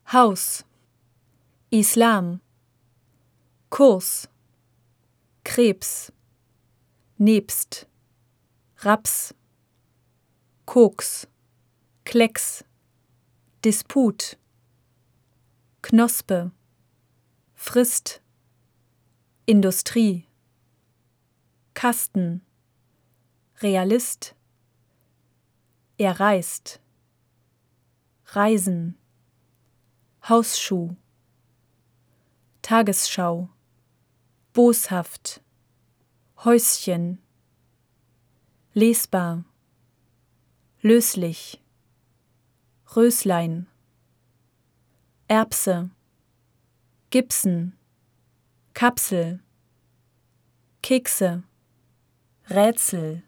Haus, Islam, Kurs, Krebs, nebst, Raps, Koks, Klecks, Disput, Knospe, Frist, Industrie, Kasten, Realist, er reist, Reisen, Hausschuh, Tagesschau, boshaft, Häuschen, lesbar, löslich, Röslein, Erbse, Gipsen, Kapsel, Kekse, Rätsel,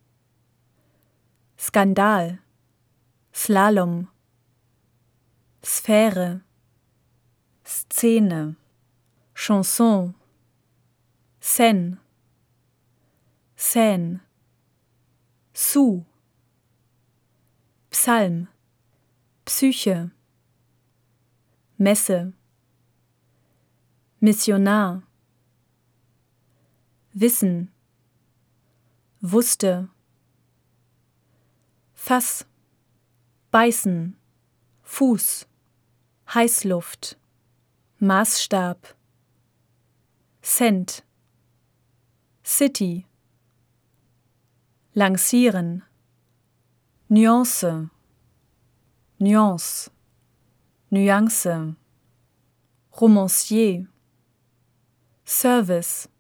Skandal, Slalom, Sphäre, Szene, Chanson, Scène, Seine, Sous, Psalm, Psyche, Messe, Missionar, Wissen, wusste, Fass, beißen, Fuß, Heißluft, Maßstab, Cent, City, lancieren, Nuance, Nuance, Nuance, Romancier, Service,